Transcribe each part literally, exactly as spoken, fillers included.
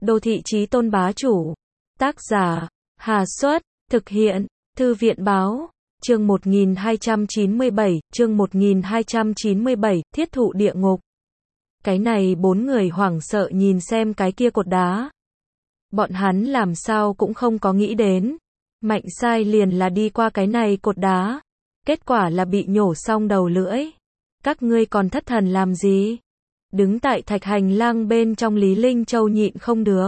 Đô thị chí tôn bá chủ. Tác giả, Hà Xuất, thực hiện, Thư viện Báo. Chương một nghìn hai trăm chín mươi bảy, chương một nghìn hai trăm chín mươi bảy, thiết thụ địa ngục. Cái này bốn người hoảng sợ nhìn xem cái kia cột đá. Bọn hắn làm sao cũng không có nghĩ đến. Mạnh sai liền là đi qua cái này cột đá. Kết quả là bị nhổ xong đầu lưỡi. Các ngươi còn thất thần làm gì? Đứng tại thạch hành lang bên trong Lý Linh Châu nhịn không được.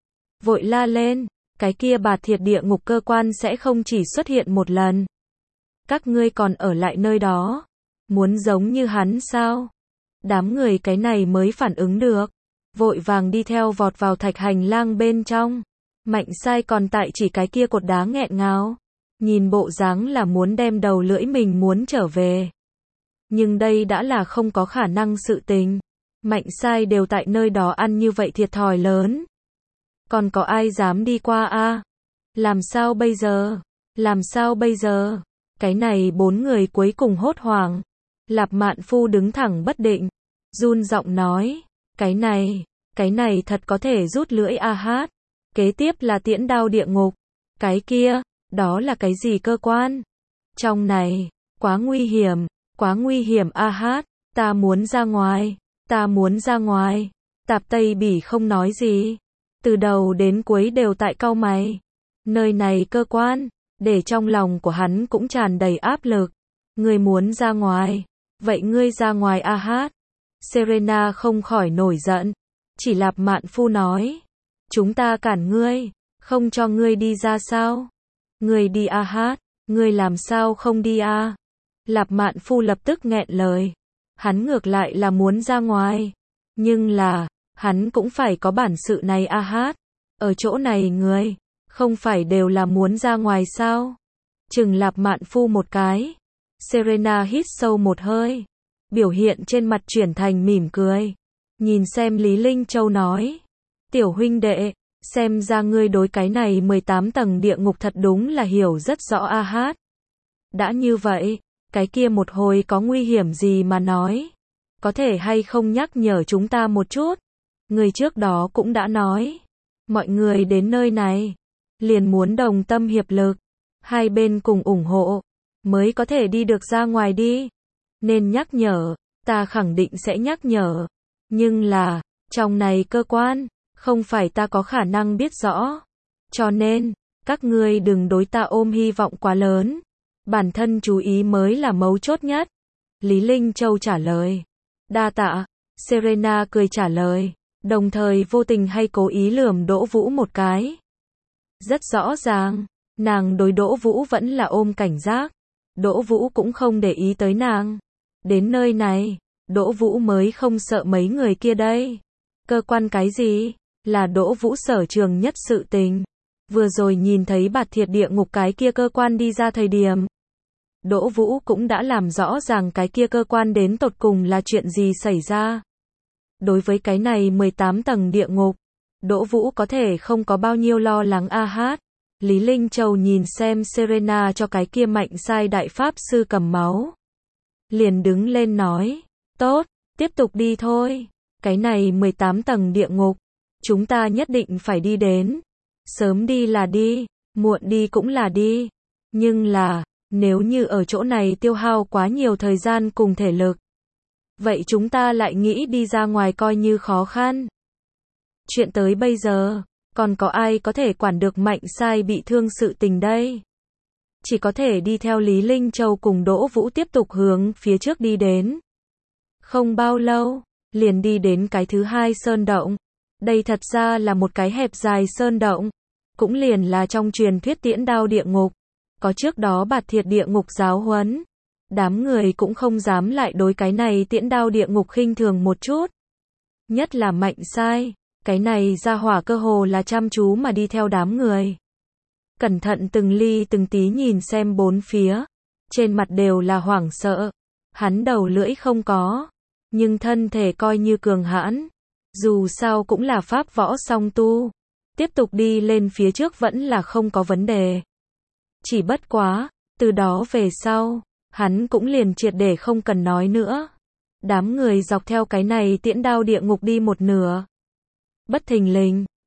Vội la lên, cái kia bạt thiệt địa ngục cơ quan sẽ không chỉ xuất hiện một lần. Các ngươi còn ở lại nơi đó. Muốn giống như hắn sao? Đám người cái này mới phản ứng được. Vội vàng đi theo vọt vào thạch hành lang bên trong. Mạnh sai còn tại chỉ cái kia cột đá nghẹn ngào. Nhìn bộ dáng là muốn đem đầu lưỡi mình muốn trở về. Nhưng đây đã là không có khả năng sự tình. Mạnh sai đều tại nơi đó ăn như vậy thiệt thòi lớn. Còn có ai dám đi qua a? Làm sao bây giờ? Làm sao bây giờ? Cái này bốn người cuối cùng hốt hoảng. Lạp Mạn Phu đứng thẳng bất định. Run giọng nói. Cái này, cái này thật có thể rút lưỡi a hát. Kế tiếp là tiễn đao địa ngục. Cái kia, đó là cái gì cơ quan? Trong này, quá nguy hiểm, quá nguy hiểm a hát. Ta muốn ra ngoài, ta muốn ra ngoài. Tạp Tây Bỉ không nói gì. Từ đầu đến cuối đều tại cau mày. Nơi này cơ quan, để trong lòng của hắn cũng tràn đầy áp lực. Ngươi muốn ra ngoài, vậy ngươi ra ngoài a hát. Serena không khỏi nổi giận. Chỉ Lạp Mạn Phu nói. Chúng ta cản ngươi, không cho ngươi đi ra sao? Ngươi đi a hát, ngươi làm sao không đi a? Lạp Mạn Phu lập tức nghẹn lời. Hắn ngược lại là muốn ra ngoài. Nhưng là, hắn cũng phải có bản sự này a hát. Ở chỗ này người, không phải đều là muốn ra ngoài sao? Chừng Lạp Mạn Phu một cái. Serena hít sâu một hơi. Biểu hiện trên mặt chuyển thành mỉm cười. Nhìn xem Lý Linh Châu nói. Tiểu huynh đệ, xem ra ngươi đối cái này mười tám tầng địa ngục thật đúng là hiểu rất rõ a hát. Đã như vậy, cái kia một hồi có nguy hiểm gì mà nói. Có thể hay không nhắc nhở chúng ta một chút. Người trước đó cũng đã nói. Mọi người đến nơi này, liền muốn đồng tâm hiệp lực. Hai bên cùng ủng hộ, mới có thể đi được ra ngoài đi. Nên nhắc nhở, ta khẳng định sẽ nhắc nhở. Nhưng là, trong này cơ quan, không phải ta có khả năng biết rõ. Cho nên, các ngươi đừng đối ta ôm hy vọng quá lớn. Bản thân chú ý mới là mấu chốt nhất. Lý Linh Châu trả lời. Đa tạ. Serena cười trả lời. Đồng thời vô tình hay cố ý lườm Đỗ Vũ một cái. Rất rõ ràng, nàng đối Đỗ Vũ vẫn là ôm cảnh giác. Đỗ Vũ cũng không để ý tới nàng. Đến nơi này, Đỗ Vũ mới không sợ mấy người kia đây. Cơ quan cái gì? Là Đỗ Vũ sở trường nhất sự tình. Vừa rồi nhìn thấy bạt thiệt địa ngục cái kia cơ quan đi ra thời điểm. Đỗ Vũ cũng đã làm rõ ràng cái kia cơ quan đến tột cùng là chuyện gì xảy ra. Đối với cái này mười tám tầng địa ngục, Đỗ Vũ có thể không có bao nhiêu lo lắng a hát. Lý Linh Châu nhìn xem Serena cho cái kia mạnh sai đại pháp sư cầm máu. Liền đứng lên nói, tốt, tiếp tục đi thôi. Cái này mười tám tầng địa ngục, chúng ta nhất định phải đi đến. Sớm đi là đi, muộn đi cũng là đi. Nhưng là, nếu như ở chỗ này tiêu hao quá nhiều thời gian cùng thể lực, vậy chúng ta lại nghĩ đi ra ngoài coi như khó khăn. Chuyện tới bây giờ, còn có ai có thể quản được mạnh sai bị thương sự tình đây? Chỉ có thể đi theo Lý Linh Châu cùng Đỗ Vũ tiếp tục hướng phía trước đi đến. Không bao lâu, liền đi đến cái thứ hai sơn động. Đây thật ra là một cái hẹp dài sơn động. Cũng liền là trong truyền thuyết tiễn đao địa ngục. Có trước đó bạt thiệt địa ngục giáo huấn. Đám người cũng không dám lại đối cái này tiễn đao địa ngục khinh thường một chút. Nhất là mạnh sai. Cái này ra hỏa cơ hồ là chăm chú mà đi theo đám người. Cẩn thận từng ly từng tí nhìn xem bốn phía. Trên mặt đều là hoảng sợ. Hắn đầu lưỡi không có. Nhưng thân thể coi như cường hãn. Dù sao cũng là pháp võ song tu. Tiếp tục đi lên phía trước vẫn là không có vấn đề. Chỉ bất quá, từ đó về sau, hắn cũng liền triệt để không cần nói nữa. Đám người dọc theo cái này tiễn đao địa ngục đi một nửa. Bất thình lình,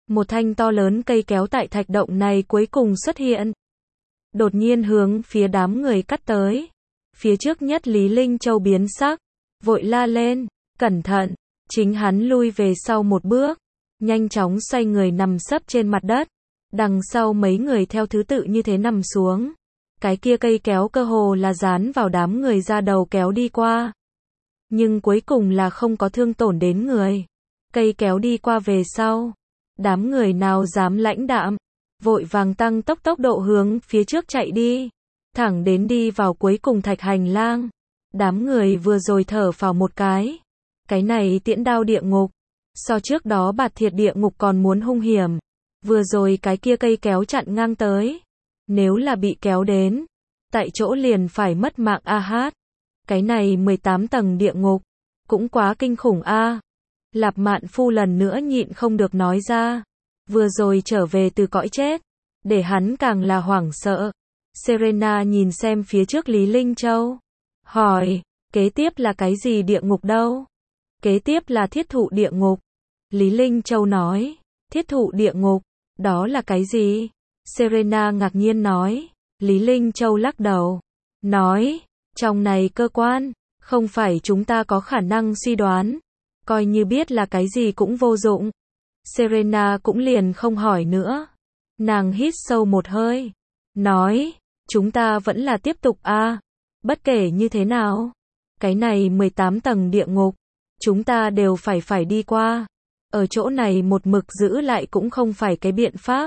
Một thanh to lớn cây kéo tại thạch động này cuối cùng xuất hiện. Đột nhiên hướng phía đám người cắt tới. Phía trước nhất Lý Linh Châu biến sắc, vội la lên, cẩn thận, chính hắn lui về sau một bước, nhanh chóng xoay người nằm sấp trên mặt đất. Đằng sau mấy người theo thứ tự như thế nằm xuống. Cái kia cây kéo cơ hồ là dán vào đám người ra đầu kéo đi qua. Nhưng cuối cùng là không có thương tổn đến người. Cây kéo đi qua về sau. Đám người nào dám lãnh đạm, vội vàng tăng tốc tốc độ hướng phía trước chạy đi. Thẳng đến đi vào cuối cùng thạch hành lang. Đám người vừa rồi thở phào một cái. Cái này tiễn đao địa ngục. So trước đó bạt thiệt địa ngục còn muốn hung hiểm. Vừa rồi cái kia cây kéo chặn ngang tới. Nếu là bị kéo đến, tại chỗ liền phải mất mạng a hát. Cái này mười tám tầng địa ngục, cũng quá kinh khủng a. Lạp Mạn Phu lần nữa nhịn không được nói ra. Vừa rồi trở về từ cõi chết, để hắn càng là hoảng sợ. Serena nhìn xem phía trước Lý Linh Châu. Hỏi, kế tiếp là cái gì địa ngục đâu? Kế tiếp là thiết thụ địa ngục. Lý Linh Châu nói, thiết thụ địa ngục, đó là cái gì? Serena ngạc nhiên nói. Lý Linh Châu lắc đầu, nói, trong này cơ quan, không phải chúng ta có khả năng suy đoán. Coi như biết là cái gì cũng vô dụng. Serena cũng liền không hỏi nữa. Nàng hít sâu một hơi, nói, chúng ta vẫn là tiếp tục a. Bất kể như thế nào, cái này mười tám tầng địa ngục, chúng ta đều phải phải đi qua. Ở chỗ này một mực giữ lại cũng không phải cái biện pháp.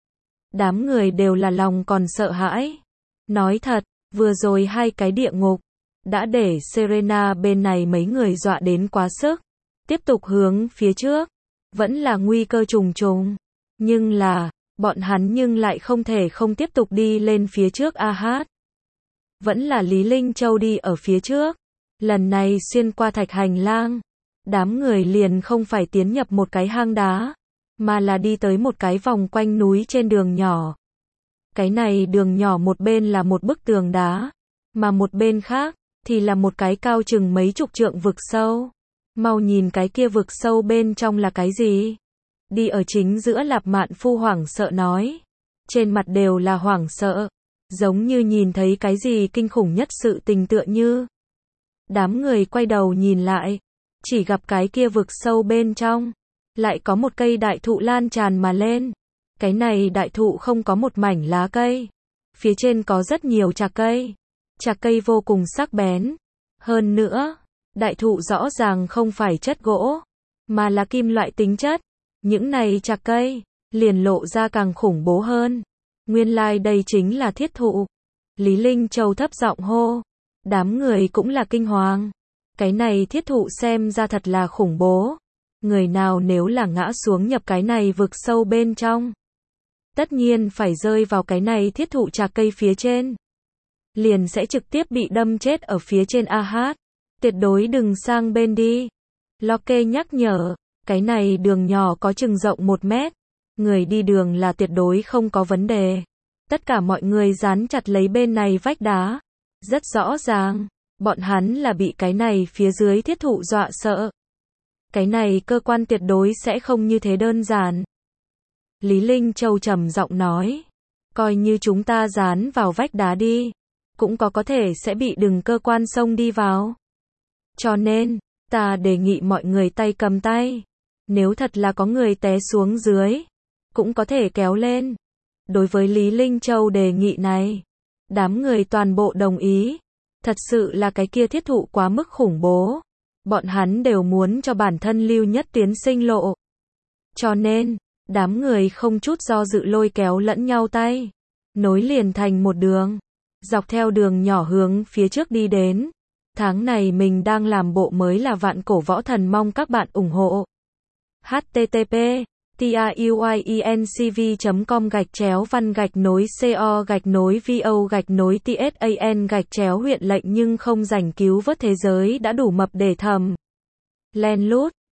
Đám người đều là lòng còn sợ hãi. Nói thật, vừa rồi hai cái địa ngục, đã để Serena bên này mấy người dọa đến quá sức. Tiếp tục hướng phía trước, vẫn là nguy cơ trùng trùng. Nhưng là, bọn hắn nhưng lại không thể không tiếp tục đi lên phía trước a hát. Vẫn là Lý Linh Châu đi ở phía trước. Lần này xuyên qua thạch hành lang. Đám người liền không phải tiến nhập một cái hang đá, mà là đi tới một cái vòng quanh núi trên đường nhỏ. Cái này đường nhỏ một bên là một bức tường đá, mà một bên khác, thì là một cái cao chừng mấy chục trượng vực sâu. Mau nhìn cái kia vực sâu bên trong là cái gì? Đi ở chính giữa Lạp Mạn Phu hoảng sợ nói. Trên mặt đều là hoảng sợ. Giống như nhìn thấy cái gì kinh khủng nhất sự tình tựa như. Đám người quay đầu nhìn lại. Chỉ gặp cái kia vực sâu bên trong. Lại có một cây đại thụ lan tràn mà lên. Cái này đại thụ không có một mảnh lá cây. Phía trên có rất nhiều chạc cây. Chạc cây vô cùng sắc bén. Hơn nữa, đại thụ rõ ràng không phải chất gỗ, mà là kim loại tính chất. Những này chạc cây, liền lộ ra càng khủng bố hơn. Nguyên lai like đây chính là thiết thụ. Lý Linh Châu thấp giọng hô. Đám người cũng là kinh hoàng. Cái này thiết thụ xem ra thật là khủng bố. Người nào nếu là ngã xuống nhập cái này vực sâu bên trong, tất nhiên phải rơi vào cái này thiết thụ chạc cây phía trên. Liền sẽ trực tiếp bị đâm chết ở phía trên a hát. Tuyệt đối đừng sang bên đi. Locke nhắc nhở, cái này đường nhỏ có chừng rộng một mét. Người đi đường là tuyệt đối không có vấn đề. Tất cả mọi người dán chặt lấy bên này vách đá. Rất rõ ràng, bọn hắn là bị cái này phía dưới thiết thụ dọa sợ. Cái này cơ quan tuyệt đối sẽ không như thế đơn giản. Lý Linh Châu trầm giọng nói, coi như chúng ta dán vào vách đá đi, cũng có có thể sẽ bị đường cơ quan xông đi vào. Cho nên, ta đề nghị mọi người tay cầm tay. Nếu thật là có người té xuống dưới, cũng có thể kéo lên. Đối với Lý Linh Châu đề nghị này, đám người toàn bộ đồng ý. Thật sự là cái kia thiết thụ quá mức khủng bố. Bọn hắn đều muốn cho bản thân lưu nhất tuyến sinh lộ. Cho nên, đám người không chút do dự lôi kéo lẫn nhau tay. Nối liền thành một đường. Dọc theo đường nhỏ hướng phía trước đi đến. Tháng này mình đang làm bộ mới là Vạn Cổ Võ Thần, mong các bạn ủng hộ. H T T P TIUIENCV chấm com gạch chéo văn gạch nối CO gạch nối VO gạch nối TSAN gạch chéo huyện lệnh nhưng không rảnh cứu vớt thế giới đã đủ mập để thầm. Len lút.